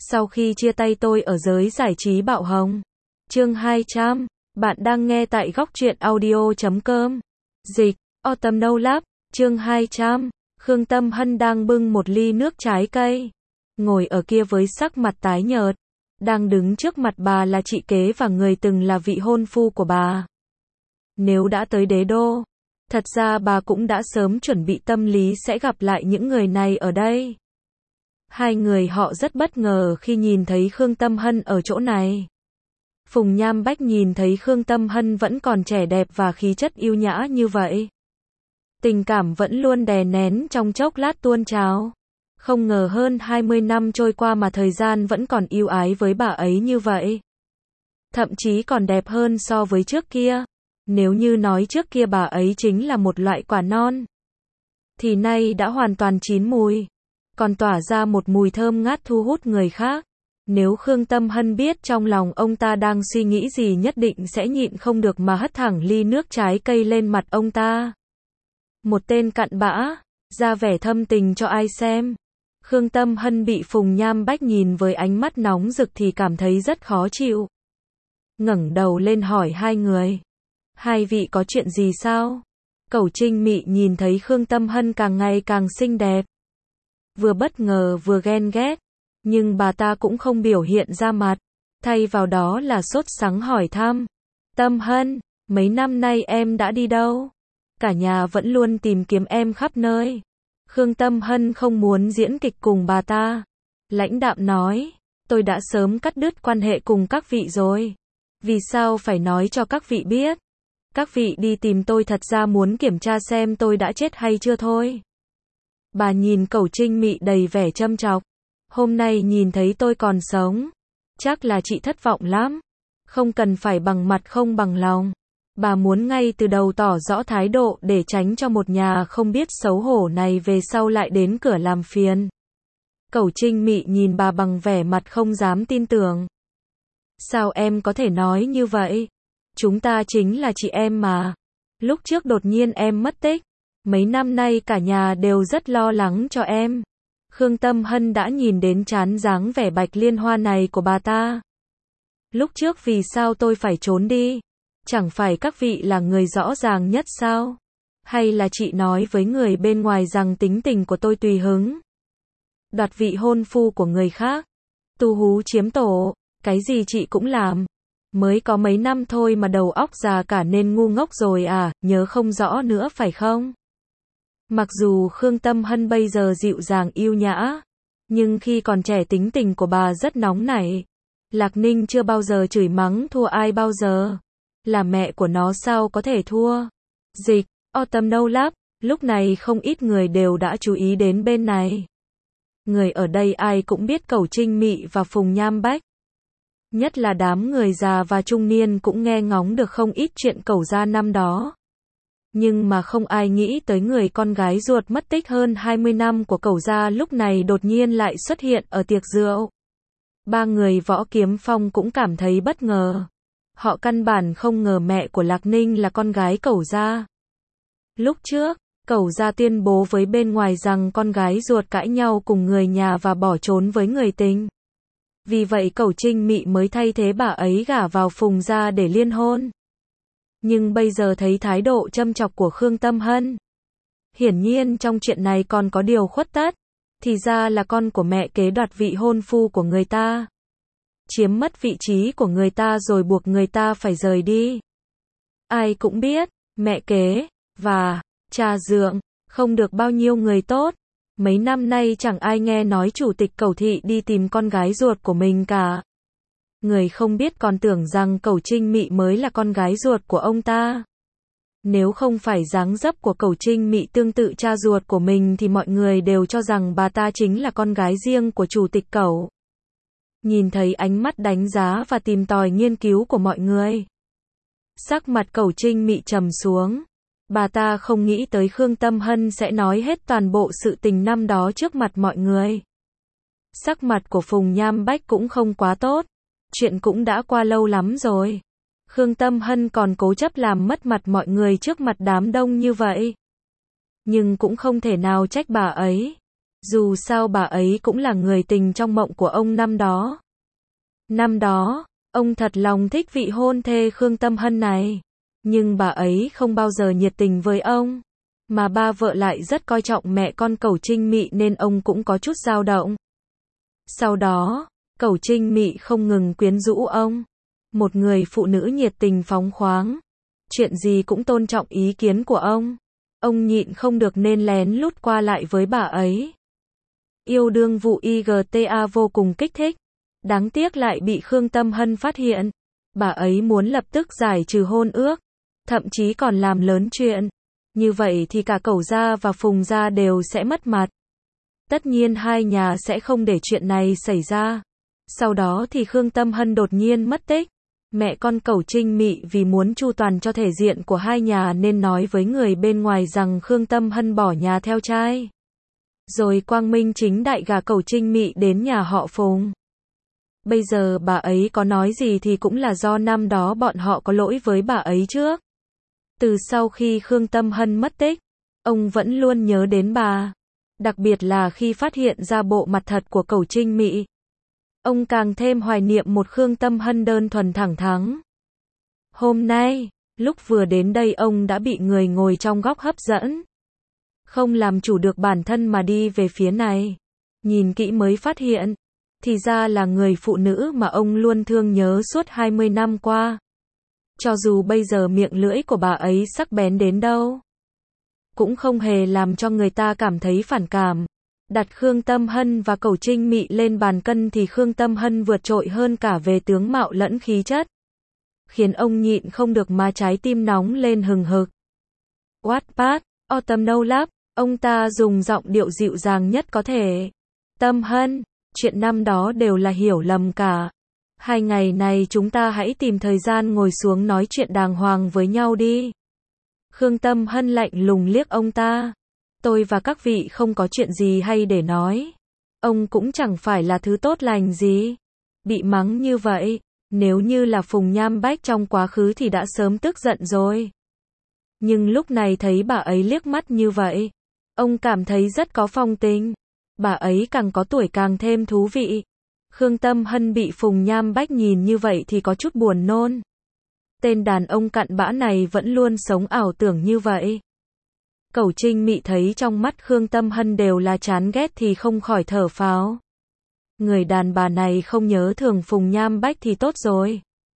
Sau khi chia tay tôi ở giới giải trí bạo hồng. Chương 200. Bạn đang nghe tại góc truyện audio.com. Dịch. Autumn No Lab. Chương 200. Khương Tâm Hân đang bưng một ly nước trái cây. Ngồi ở kia với sắc mặt tái nhợt. Đang đứng trước mặt bà là chị kế và người từng là vị hôn phu của bà. Nếu đã tới đế đô, thật ra bà cũng đã sớm chuẩn bị tâm lý sẽ gặp lại những người này ở đây. Hai người họ rất bất ngờ khi nhìn thấy Khương Tâm Hân ở chỗ này. Phùng Nham Bách nhìn thấy Khương Tâm Hân vẫn còn trẻ đẹp và khí chất yêu nhã như vậy. Tình cảm vẫn luôn đè nén trong chốc lát tuôn trào. Không ngờ hơn 20 năm trôi qua mà thời gian vẫn còn yêu ái với bà ấy như vậy. Thậm chí còn đẹp hơn so với trước kia. Nếu như nói trước kia bà ấy chính là một loại quả non, thì nay đã hoàn toàn chín mùi. Còn tỏa ra một mùi thơm ngát thu hút người khác. Nếu Khương Tâm Hân biết trong lòng ông ta đang suy nghĩ gì nhất định sẽ nhịn không được mà hất thẳng ly nước trái cây lên mặt ông ta. Một tên cặn bã, ra vẻ thâm tình cho ai xem. Khương Tâm Hân bị Phùng Nham Bách nhìn với ánh mắt nóng rực thì cảm thấy rất khó chịu. Ngẩng đầu lên hỏi hai người. Hai vị có chuyện gì sao? Cẩu Trinh Mị nhìn thấy Khương Tâm Hân càng ngày càng xinh đẹp. Vừa bất ngờ vừa ghen ghét. Nhưng bà ta cũng không biểu hiện ra mặt. Thay vào đó là sốt sắng hỏi thăm. Tâm Hân, mấy năm nay em đã đi đâu? Cả nhà vẫn luôn tìm kiếm em khắp nơi. Khương Tâm Hân không muốn diễn kịch cùng bà ta. Lãnh đạm nói, tôi đã sớm cắt đứt quan hệ cùng các vị rồi. Vì sao phải nói cho các vị biết? Các vị đi tìm tôi thật ra muốn kiểm tra xem tôi đã chết hay chưa thôi. Bà nhìn Cẩu Trinh Mị đầy vẻ châm chọc. Hôm nay nhìn thấy tôi còn sống, chắc là chị thất vọng lắm. Không cần phải bằng mặt không bằng lòng. Bà muốn ngay từ đầu tỏ rõ thái độ để tránh cho một nhà không biết xấu hổ này về sau lại đến cửa làm phiền. Cẩu Trinh Mị nhìn bà bằng vẻ mặt không dám tin tưởng. Sao em có thể nói như vậy? Chúng ta chính là chị em mà. Lúc trước đột nhiên em mất tích. Mấy năm nay cả nhà đều rất lo lắng cho em. Khương Tâm Hân đã nhìn đến chán dáng vẻ bạch liên hoa này của bà ta. Lúc trước vì sao tôi phải trốn đi? Chẳng phải các vị là người rõ ràng nhất sao? Hay là chị nói với người bên ngoài rằng tính tình của tôi tùy hứng? Đoạt vị hôn phu của người khác. Tu hú chiếm tổ. Cái gì chị cũng làm. Mới có mấy năm thôi mà đầu óc già cả nên ngu ngốc rồi à, nhớ không rõ nữa phải không? Mặc dù Khương Tâm Hân bây giờ dịu dàng yêu nhã, nhưng khi còn trẻ tính tình của bà rất nóng nảy. Lạc Ninh chưa bao giờ chửi mắng thua ai bao giờ. Là mẹ của nó sao có thể thua. Dịch. Autumn No Lab. Lúc này không ít người đều đã chú ý đến bên này. Người ở đây ai cũng biết Cẩu Trinh Mị và Phùng Nham Bách. Nhất là đám người già và trung niên cũng nghe ngóng được không ít chuyện Cẩu gia năm đó. Nhưng mà không ai nghĩ tới người con gái ruột mất tích hơn 20 năm của Cẩu gia lúc này đột nhiên lại xuất hiện ở tiệc rượu. Ba người Võ Kiếm Phong cũng cảm thấy bất ngờ. Họ căn bản không ngờ mẹ của Lạc Ninh là con gái Cẩu gia. Lúc trước, Cẩu gia tuyên bố với bên ngoài rằng con gái ruột cãi nhau cùng người nhà và bỏ trốn với người tình. Vì vậy Cẩu Trinh Mị mới thay thế bà ấy gả vào Phùng gia để liên hôn. Nhưng bây giờ thấy thái độ châm chọc của Khương Tâm Hân. Hiển nhiên trong chuyện này còn có điều khuất tất. Thì ra là con của mẹ kế đoạt vị hôn phu của người ta. Chiếm mất vị trí của người ta rồi buộc người ta phải rời đi. Ai cũng biết, mẹ kế và cha dượng không được bao nhiêu người tốt. Mấy năm nay chẳng ai nghe nói chủ tịch Cẩu thị đi tìm con gái ruột của mình cả. Người không biết còn tưởng rằng Cẩu Trinh Mị mới là con gái ruột của ông ta. Nếu không phải dáng dấp của Cẩu Trinh Mị tương tự cha ruột của mình thì mọi người đều cho rằng bà ta chính là con gái riêng của chủ tịch Cẩu. Nhìn thấy ánh mắt đánh giá và tìm tòi nghiên cứu của mọi người, sắc mặt Cẩu Trinh Mị trầm xuống. Bà ta không nghĩ tới Khương Tâm Hân sẽ nói hết toàn bộ sự tình năm đó trước mặt mọi người. Sắc mặt của Phùng Nham Bách cũng không quá tốt. Chuyện cũng đã qua lâu lắm rồi. Khương Tâm Hân còn cố chấp làm mất mặt mọi người trước mặt đám đông như vậy. Nhưng cũng không thể nào trách bà ấy. Dù sao bà ấy cũng là người tình trong mộng của ông năm đó. Năm đó, ông thật lòng thích vị hôn thê Khương Tâm Hân này. Nhưng bà ấy không bao giờ nhiệt tình với ông. Mà ba vợ lại rất coi trọng mẹ con Cẩu Trinh Mị nên ông cũng có chút dao động. Sau đó, Cẩu Trinh Mị không ngừng quyến rũ ông. Một người phụ nữ nhiệt tình phóng khoáng. Chuyện gì cũng tôn trọng ý kiến của ông. Ông nhịn không được nên lén lút qua lại với bà ấy. Yêu đương vụ IGTA vô cùng kích thích. Đáng tiếc lại bị Khương Tâm Hân phát hiện. Bà ấy muốn lập tức giải trừ hôn ước. Thậm chí còn làm lớn chuyện. Như vậy thì cả Cẩu gia và Phùng gia đều sẽ mất mặt. Tất nhiên hai nhà sẽ không để chuyện này xảy ra. Sau đó thì Khương Tâm Hân đột nhiên mất tích. Mẹ con Cẩu Trinh Mị vì muốn chu toàn cho thể diện của hai nhà nên nói với người bên ngoài rằng Khương Tâm Hân bỏ nhà theo trai. Rồi quang minh chính đại gả Cẩu Trinh Mị đến nhà họ Phùng. Bây giờ bà ấy có nói gì thì cũng là do năm đó bọn họ có lỗi với bà ấy trước. Từ sau khi Khương Tâm Hân mất tích, ông vẫn luôn nhớ đến bà. Đặc biệt là khi phát hiện ra bộ mặt thật của Cẩu Trinh Mị. Ông càng thêm hoài niệm một Khương Tâm Hân đơn thuần thẳng thắn. Hôm nay, lúc vừa đến đây ông đã bị người ngồi trong góc hấp dẫn. Không làm chủ được bản thân mà đi về phía này. Nhìn kỹ mới phát hiện, thì ra là người phụ nữ mà ông luôn thương nhớ suốt 20 năm qua. Cho dù bây giờ miệng lưỡi của bà ấy sắc bén đến đâu, cũng không hề làm cho người ta cảm thấy phản cảm. Đặt Khương Tâm Hân và Cẩu Trinh Mị lên bàn cân thì Khương Tâm Hân vượt trội hơn cả về tướng mạo lẫn khí chất. Khiến ông nhịn không được mà trái tim nóng lên hừng hực. Wattpad, Autumnal Lab, ông ta dùng giọng điệu dịu dàng nhất có thể. Tâm Hân, chuyện năm đó đều là hiểu lầm cả. 2 ngày này chúng ta hãy tìm thời gian ngồi xuống nói chuyện đàng hoàng với nhau đi. Khương Tâm Hân lạnh lùng liếc ông ta. Tôi và các vị không có chuyện gì hay để nói. Ông cũng chẳng phải là thứ tốt lành gì. Bị mắng như vậy, nếu như là Phùng Nham Bách trong quá khứ thì đã sớm tức giận rồi. Nhưng lúc này thấy bà ấy liếc mắt như vậy, ông cảm thấy rất có phong tình. Bà ấy càng có tuổi càng thêm thú vị. Khương Tâm Hân bị Phùng Nham Bách nhìn như vậy thì có chút buồn nôn. Tên đàn ông cặn bã này vẫn luôn sống ảo tưởng như vậy. Cẩu Trinh Mị thấy trong mắt Khương Tâm Hân đều là chán ghét thì không khỏi thở phào. Người đàn bà này không nhớ thường Phùng Nham Bách thì tốt rồi.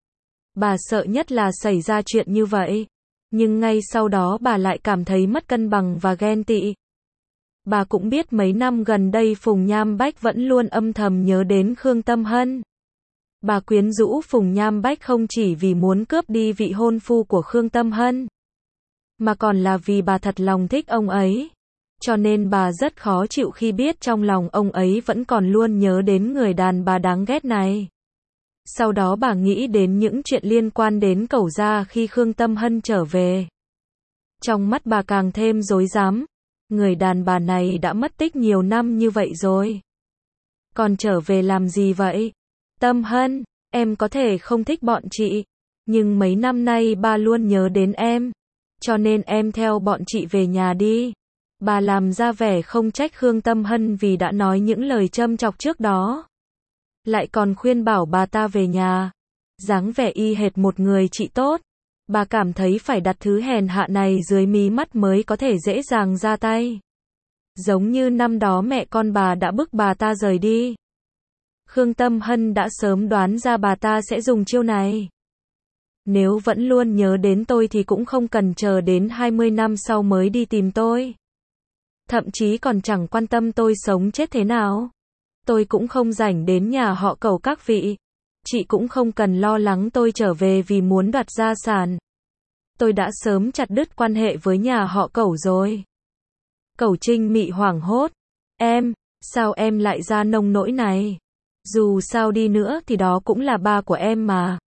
Bà sợ nhất là xảy ra chuyện như vậy. Nhưng ngay sau đó bà lại cảm thấy mất cân bằng và ghen tị. Bà cũng biết mấy năm gần đây Phùng Nham Bách vẫn luôn âm thầm nhớ đến Khương Tâm Hân. Bà quyến rũ Phùng Nham Bách không chỉ vì muốn cướp đi vị hôn phu của Khương Tâm Hân, mà còn là vì bà thật lòng thích ông ấy. Cho nên bà rất khó chịu khi biết trong lòng ông ấy vẫn còn luôn nhớ đến người đàn bà đáng ghét này. Sau đó bà nghĩ đến những chuyện liên quan đến Cẩu gia khi Khương Tâm Hân trở về. Trong mắt bà càng thêm rối rắm. Người đàn bà này đã mất tích nhiều năm như vậy rồi. Còn trở về làm gì vậy? Tâm Hân, em có thể không thích bọn chị, nhưng mấy năm nay ba luôn nhớ đến em. Cho nên em theo bọn chị về nhà đi. Bà làm ra vẻ không trách Khương Tâm Hân vì đã nói những lời châm chọc trước đó. Lại còn khuyên bảo bà ta về nhà. Dáng vẻ y hệt một người chị tốt. Bà cảm thấy phải đặt thứ hèn hạ này dưới mí mắt mới có thể dễ dàng ra tay. Giống như năm đó mẹ con bà đã bức bà ta rời đi. Khương Tâm Hân đã sớm đoán ra bà ta sẽ dùng chiêu này. Nếu vẫn luôn nhớ đến tôi thì cũng không cần chờ đến 20 năm sau mới đi tìm tôi. Thậm chí còn chẳng quan tâm tôi sống chết thế nào. Tôi cũng không rảnh đến nhà họ Cẩu các vị. Chị cũng không cần lo lắng tôi trở về vì muốn đoạt gia sản. Tôi đã sớm chặt đứt quan hệ với nhà họ Cẩu rồi. Cẩu Trinh Mị hoảng hốt. Em, sao em lại ra nông nỗi này? Dù sao đi nữa thì đó cũng là ba của em mà.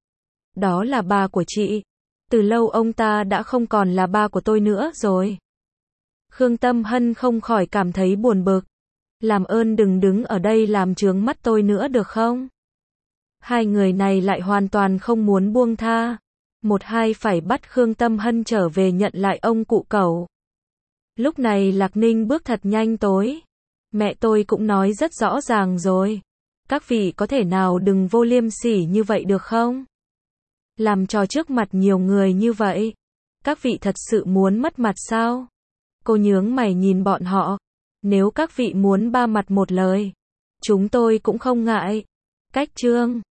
Đó là ba của chị. Từ lâu ông ta đã không còn là ba của tôi nữa rồi. Khương Tâm Hân không khỏi cảm thấy buồn bực. Làm ơn đừng đứng ở đây làm chướng mắt tôi nữa được không? Hai người này lại hoàn toàn không muốn buông tha. Một hai phải bắt Khương Tâm Hân trở về nhận lại ông cụ Cẩu. Lúc này Lạc Ninh bước thật nhanh tới. Mẹ tôi cũng nói rất rõ ràng rồi. Các vị có thể nào đừng vô liêm sỉ như vậy được không? Làm trò trước mặt nhiều người như vậy. Các vị thật sự muốn mất mặt sao? Cô nhướng mày nhìn bọn họ. Nếu các vị muốn ba mặt một lời, chúng tôi cũng không ngại. Cách chương